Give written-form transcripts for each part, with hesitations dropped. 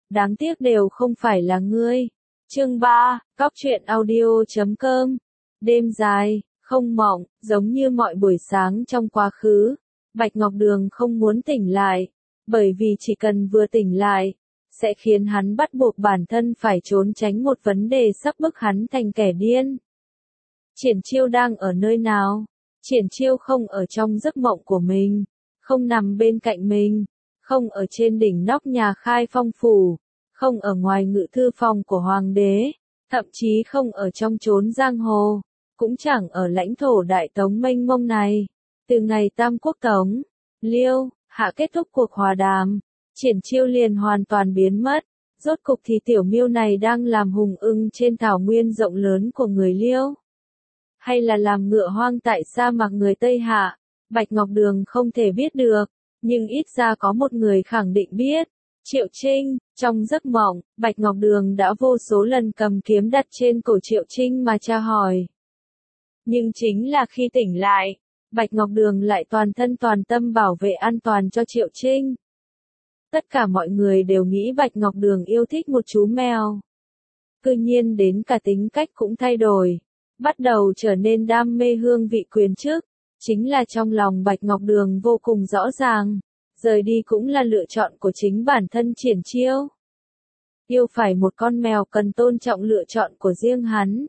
đáng tiếc đều không phải là ngươi. Chương 3, Cóc truyện audio.com. Đêm dài, không mộng, giống như mọi buổi sáng trong quá khứ. Bạch Ngọc Đường không muốn tỉnh lại, bởi vì chỉ cần vừa tỉnh lại, sẽ khiến hắn bắt buộc bản thân phải trốn tránh một vấn đề sắp bức hắn thành kẻ điên. Triển Chiêu đang ở nơi nào? Triển Chiêu không ở trong giấc mộng của mình, không nằm bên cạnh mình, không ở trên đỉnh nóc nhà Khai Phong phủ, không ở ngoài ngự thư phòng của hoàng đế, thậm chí không ở trong chốn giang hồ, cũng chẳng ở lãnh thổ Đại Tống mênh mông này. Từ ngày Tam Quốc Tống, Liêu, Hạ kết thúc cuộc hòa đàm, Triển Chiêu liền hoàn toàn biến mất. Rốt cục thì tiểu miêu này đang làm hùng ưng trên thảo nguyên rộng lớn của người Liêu, hay là làm ngựa hoang tại sa mạc người Tây Hạ? Bạch Ngọc Đường không thể biết được, nhưng ít ra có một người khẳng định biết. Triệu Trinh. Trong giấc mộng, Bạch Ngọc Đường đã vô số lần cầm kiếm đặt trên cổ Triệu Trinh mà tra hỏi. Nhưng chính là khi tỉnh lại, Bạch Ngọc Đường lại toàn thân toàn tâm bảo vệ an toàn cho Triệu Trinh. Tất cả mọi người đều nghĩ Bạch Ngọc Đường yêu thích một chú mèo. Cư nhiên đến cả tính cách cũng thay đổi, bắt đầu trở nên đam mê hương vị quyền chức. Chính là trong lòng Bạch Ngọc Đường vô cùng rõ ràng, rời đi cũng là lựa chọn của chính bản thân Triển Chiêu. Yêu phải một con mèo cần tôn trọng lựa chọn của riêng hắn.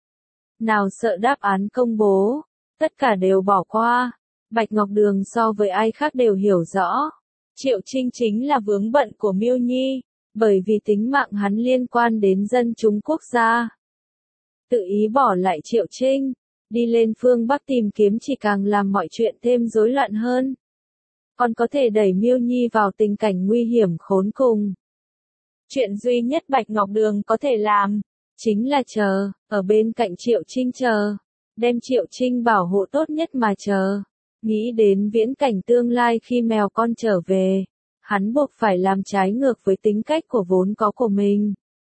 Nào sợ đáp án công bố, tất cả đều bỏ qua. Bạch Ngọc Đường so với ai khác đều hiểu rõ. Triệu Trinh chính là vướng bận của Miêu Nhi, bởi vì tính mạng hắn liên quan đến dân chúng quốc gia. Tự ý bỏ lại Triệu Trinh, đi lên phương Bắc tìm kiếm chỉ càng làm mọi chuyện thêm rối loạn hơn. Còn có thể đẩy Miêu Nhi vào tình cảnh nguy hiểm khốn cùng. Chuyện duy nhất Bạch Ngọc Đường có thể làm, chính là chờ, ở bên cạnh Triệu Trinh chờ, đem Triệu Trinh bảo hộ tốt nhất mà chờ. Nghĩ đến viễn cảnh tương lai khi mèo con trở về, hắn buộc phải làm trái ngược với tính cách của vốn có của mình.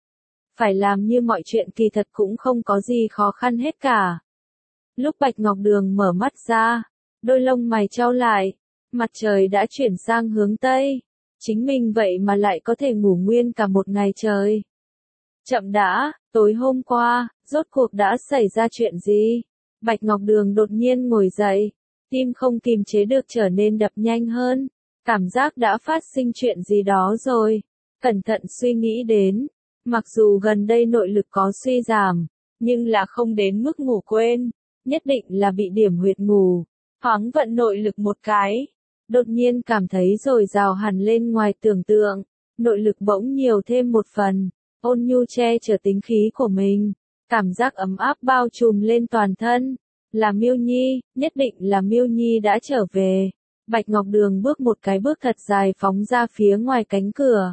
Phải làm như mọi chuyện kỳ thật cũng không có gì khó khăn hết cả. Lúc Bạch Ngọc Đường mở mắt ra, đôi lông mày chau lại, mặt trời đã chuyển sang hướng Tây. Chính mình vậy mà lại có thể ngủ nguyên cả một ngày trời. Chậm đã, tối hôm qua, rốt cuộc đã xảy ra chuyện gì? Bạch Ngọc Đường đột nhiên ngồi dậy, tim không kìm chế được trở nên đập nhanh hơn. Cảm giác đã phát sinh chuyện gì đó rồi. Cẩn thận suy nghĩ đến, mặc dù gần đây nội lực có suy giảm, nhưng là không đến mức ngủ quên, nhất định là bị điểm huyệt ngủ. Thoáng vận nội lực một cái, đột nhiên cảm thấy dồi dào hẳn lên ngoài tưởng tượng, nội lực bỗng nhiều thêm một phần, ôn nhu che chở tính khí của mình, cảm giác ấm áp bao trùm lên toàn thân. Là Miêu Nhi, nhất định là Miêu Nhi đã trở về. Bạch Ngọc Đường bước một cái bước thật dài phóng ra phía ngoài cánh cửa.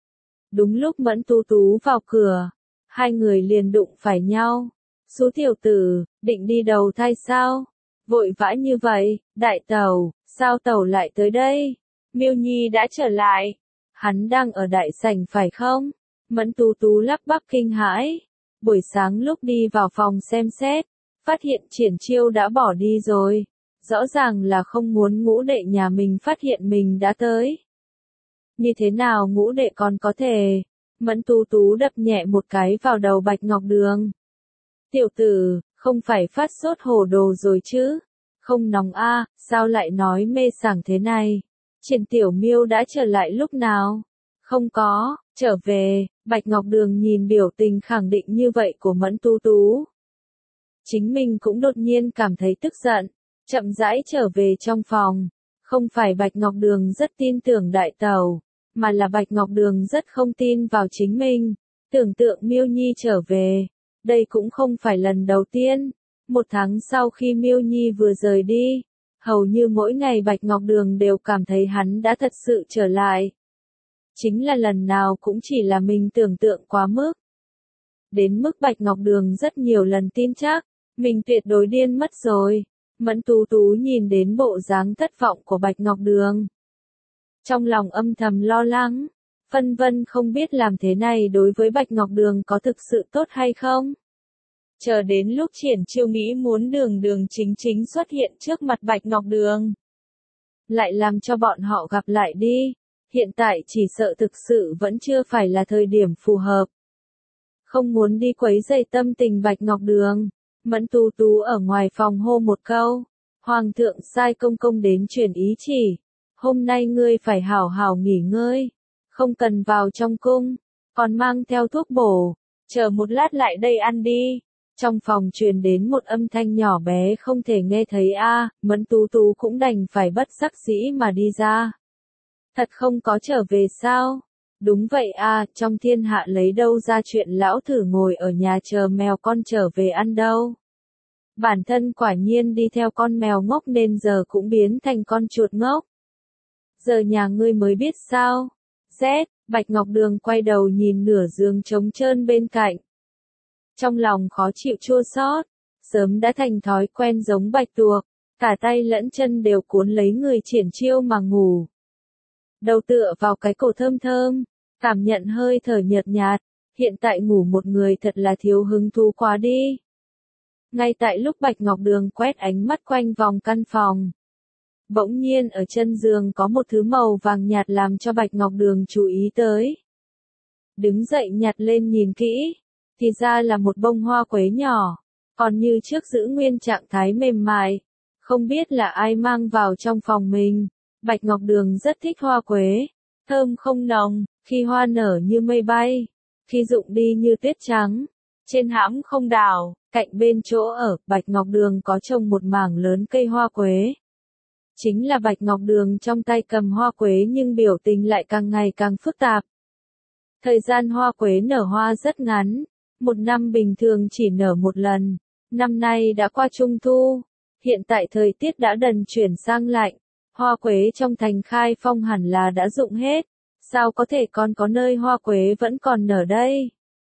Đúng lúc Mẫn Tú Tú vào cửa, hai người liền đụng phải nhau. Sú tiểu tử, định đi đầu thai sao? Vội vã như vậy, đại tẩu, sao tẩu lại tới đây? Miêu Nhi đã trở lại. Hắn đang ở đại sảnh phải không? Mẫn Tú Tú lắp bắp kinh hãi. Buổi sáng lúc đi vào phòng xem xét, phát hiện Triển Chiêu đã bỏ đi rồi. Rõ ràng là không muốn ngũ đệ nhà mình phát hiện mình đã tới. Như thế nào ngũ đệ còn có thể? Mẫn Tú Tú đập nhẹ một cái vào đầu Bạch Ngọc Đường. Tiểu tử, không phải phát sốt hồ đồ rồi chứ? Không nóng a, sao lại nói mê sảng thế này? Triển Tiểu Miêu đã trở lại lúc nào? Không có, trở về. Bạch Ngọc Đường nhìn biểu tình khẳng định như vậy của Mẫn Tú Tú. Chính mình cũng đột nhiên cảm thấy tức giận, chậm rãi trở về trong phòng. Không phải Bạch Ngọc Đường rất tin tưởng đại tẩu, mà là Bạch Ngọc Đường rất không tin vào chính mình. Tưởng tượng Miêu Nhi trở về, đây cũng không phải lần đầu tiên. Một tháng sau khi Miêu Nhi vừa rời đi, hầu như mỗi ngày Bạch Ngọc Đường đều cảm thấy hắn đã thật sự trở lại. Chính là lần nào cũng chỉ là mình tưởng tượng quá mức. Đến mức Bạch Ngọc Đường rất nhiều lần tin chắc, mình tuyệt đối điên mất rồi. Mẫn Tú Tú nhìn đến bộ dáng thất vọng của Bạch Ngọc Đường, trong lòng âm thầm lo lắng, phân vân không biết làm thế này đối với Bạch Ngọc Đường có thực sự tốt hay không. Chờ đến lúc Triển Chiêu nghĩ muốn đường đường chính chính xuất hiện trước mặt Bạch Ngọc Đường, lại làm cho bọn họ gặp lại đi. hiện tại chỉ sợ thực sự vẫn chưa phải là thời điểm phù hợp. Không muốn đi quấy rầy tâm tình Bạch Ngọc Đường, Mẫn Tú Tú ở ngoài phòng hô một câu. Hoàng thượng sai công công đến truyền ý chỉ. Hôm nay ngươi phải hảo hảo nghỉ ngơi. Không cần vào trong cung. Còn mang theo thuốc bổ. Chờ một lát lại đây ăn đi. Trong phòng truyền đến một âm thanh nhỏ bé không thể nghe thấy Mẫn Tú Tú cũng đành phải bất đắc dĩ mà đi ra. Thật không có trở về sao? Đúng vậy trong thiên hạ lấy đâu ra chuyện lão thử ngồi ở nhà chờ mèo con trở về ăn đâu. Bản thân quả nhiên đi theo con mèo ngốc nên giờ cũng biến thành con chuột ngốc. Giờ nhà ngươi mới biết sao? Bạch Ngọc Đường quay đầu nhìn nửa giường trống trơn bên cạnh. Trong lòng khó chịu chua xót, sớm đã thành thói quen giống bạch tuộc, cả tay lẫn chân đều cuốn lấy người triển chiêu mà ngủ. Đầu tựa vào cái cổ thơm thơm, cảm nhận hơi thở nhợt nhạt, hiện tại ngủ một người thật là thiếu hứng thú quá đi. Ngay tại lúc Bạch Ngọc Đường quét ánh mắt quanh vòng căn phòng, bỗng nhiên ở chân giường có một thứ màu vàng nhạt làm cho Bạch Ngọc Đường chú ý tới. Đứng dậy nhặt lên nhìn kỹ, thì ra là một bông hoa quế nhỏ, còn như trước giữ nguyên trạng thái mềm mại. Không biết là ai mang vào trong phòng mình. Bạch Ngọc Đường rất thích hoa quế, thơm không nồng, khi hoa nở như mây bay, khi rụng đi như tuyết trắng. Trên hãm không đào, cạnh bên chỗ ở, Bạch Ngọc Đường có trồng một mảng lớn cây hoa quế. Chính là Bạch Ngọc Đường trong tay cầm hoa quế nhưng biểu tình lại càng ngày càng phức tạp. Thời gian hoa quế nở hoa rất ngắn, một năm bình thường chỉ nở một lần, năm nay đã qua Trung Thu, hiện tại thời tiết đã dần chuyển sang lạnh, hoa quế trong thành Khai Phong hẳn là đã rụng hết, sao có thể còn có nơi hoa quế vẫn còn nở đây?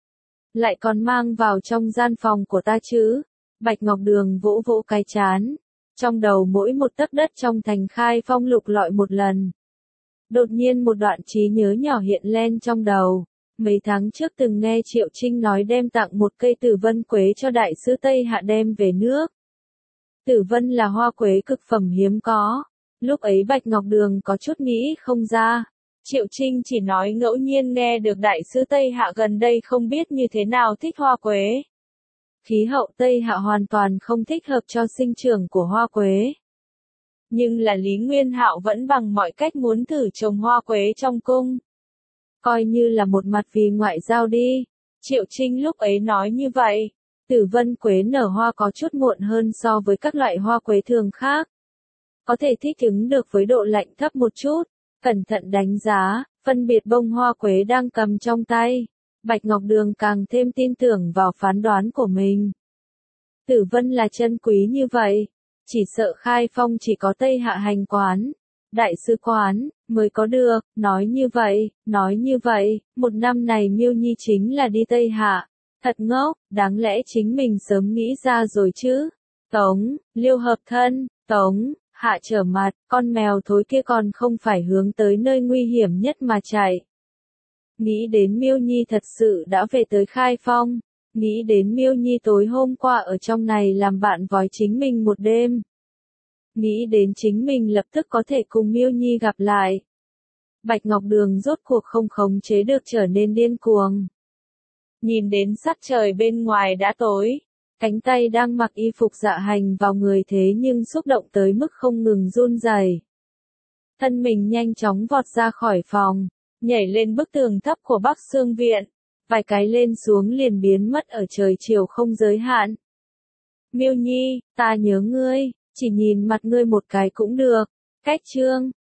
Lại còn mang vào trong gian phòng của ta chứ? Bạch Ngọc Đường vỗ vỗ cái trán, trong đầu mỗi một tấc đất trong thành Khai Phong lục lọi một lần. Đột nhiên một đoạn trí nhớ nhỏ hiện lên trong đầu. Mấy tháng trước từng nghe Triệu Trinh nói đem tặng một cây tử vân quế cho đại sứ Tây Hạ đem về nước. Tử vân là hoa quế cực phẩm hiếm có. Lúc ấy Bạch Ngọc Đường có chút nghĩ không ra. Triệu Trinh chỉ nói ngẫu nhiên nghe được đại sứ Tây Hạ gần đây không biết như thế nào thích hoa quế. Khí hậu Tây Hạ hoàn toàn không thích hợp cho sinh trưởng của hoa quế. Nhưng là Lý Nguyên Hạo vẫn bằng mọi cách muốn thử trồng hoa quế trong cung. Coi như là một mặt vì ngoại giao đi. Triệu Trinh lúc ấy nói như vậy. Tử vân quế nở hoa có chút muộn hơn so với các loại hoa quế thường khác. Có thể thích ứng được với độ lạnh thấp một chút. Cẩn thận đánh giá, phân biệt bông hoa quế đang cầm trong tay. Bạch Ngọc Đường càng thêm tin tưởng vào phán đoán của mình. Tử vân là chân quý như vậy. Chỉ sợ Khai Phong chỉ có Tây Hạ hành quán, đại sứ quán, mới có được. Nói như vậy, một năm này Miêu Nhi chính là đi Tây Hạ. Thật ngốc, đáng lẽ chính mình sớm nghĩ ra rồi chứ. Tống, Liêu hợp thân, Tống, Hạ trở mặt, con mèo thối kia còn không phải hướng tới nơi nguy hiểm nhất mà chạy. Nghĩ đến Miêu Nhi thật sự đã về tới Khai Phong. Nghĩ đến Miêu Nhi tối hôm qua ở trong này làm bạn vói chính mình một đêm. Nghĩ đến chính mình lập tức có thể cùng Miêu Nhi gặp lại. Bạch Ngọc Đường rốt cuộc không khống chế được trở nên điên cuồng. Nhìn đến sắc trời bên ngoài đã tối, cánh tay đang mặc y phục dạ hành vào người thế nhưng xúc động tới mức không ngừng run rẩy. Thân mình nhanh chóng vọt ra khỏi phòng, nhảy lên bức tường thấp của Bắc Xương Viện. Vài cái lên xuống liền biến mất ở trời chiều không giới hạn. Miêu Nhi, ta nhớ ngươi, chỉ nhìn mặt ngươi một cái cũng được. Cách chương